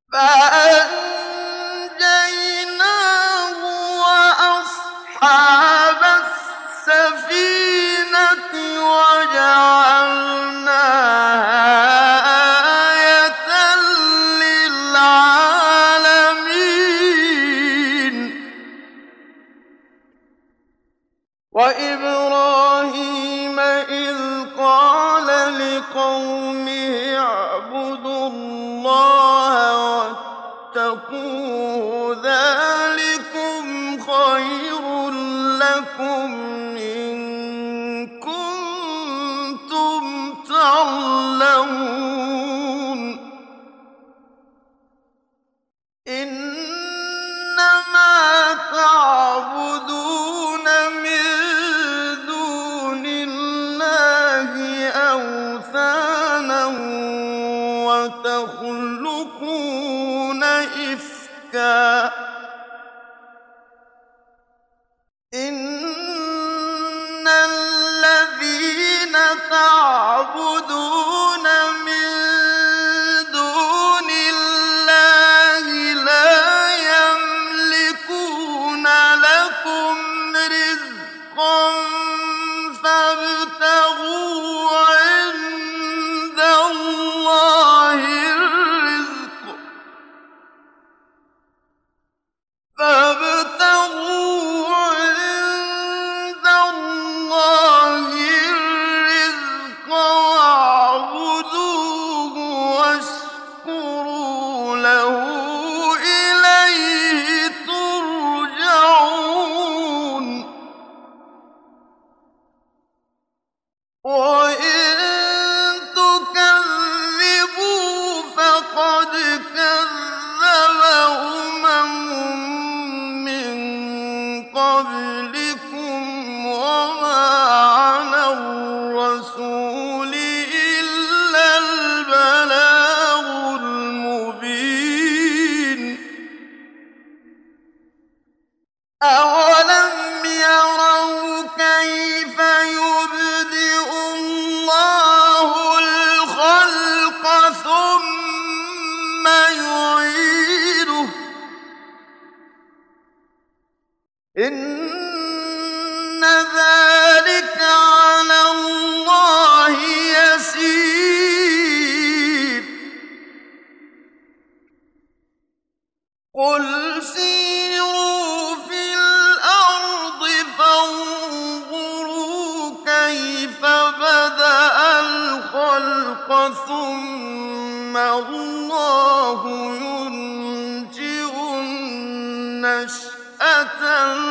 فأنجيناه وأصحاب السفينة وجعلناها آية للعالمين. وإبراهيم إذ قال لقومه اعبدوا الله واتقوه ذلكم خير لكم إن كنتم تعلمون. إنما تعبدون من دون الله أوثانا وتخلقون إفكا إن الذين تعبدون من دون الله لا يملكون لكم رزقا فابتغوا عند الله الرزق واعبدوه واشكروا له إليه ترجعون. وإن تكذبوا فقد كذب من قبلكم وما على الرسول إلا البلاغ المبين. أولم يروا كيف يبدئ الله الخلق ثم يعيده إن ذلك على الله يسير. قل سيروا في الأرض فانظروا كيف بدأ الخلق ثم الله ينشئ النشأة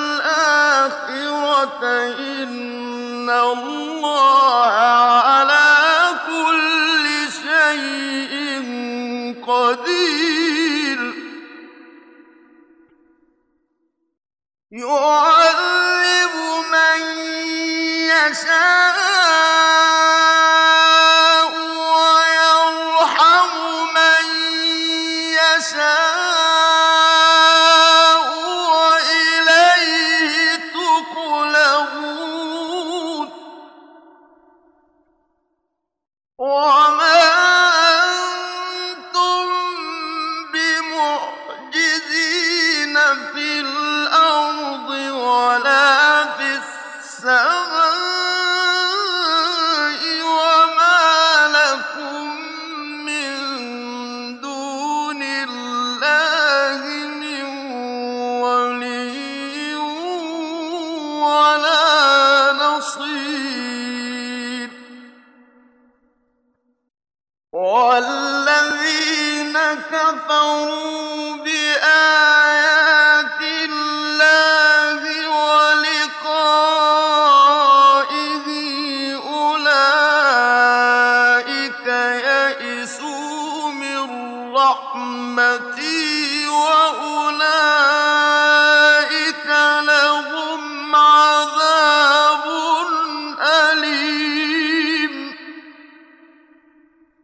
الآخرة إن الله على كل شيء قدير. يعذب من يشاء ويرحم من يشاء وإليه تقلبون. وما أنتم بمعجزين في الأرض ولا في السماء وما لكم من دون الله من ولي ولا نصير. والذين كفروا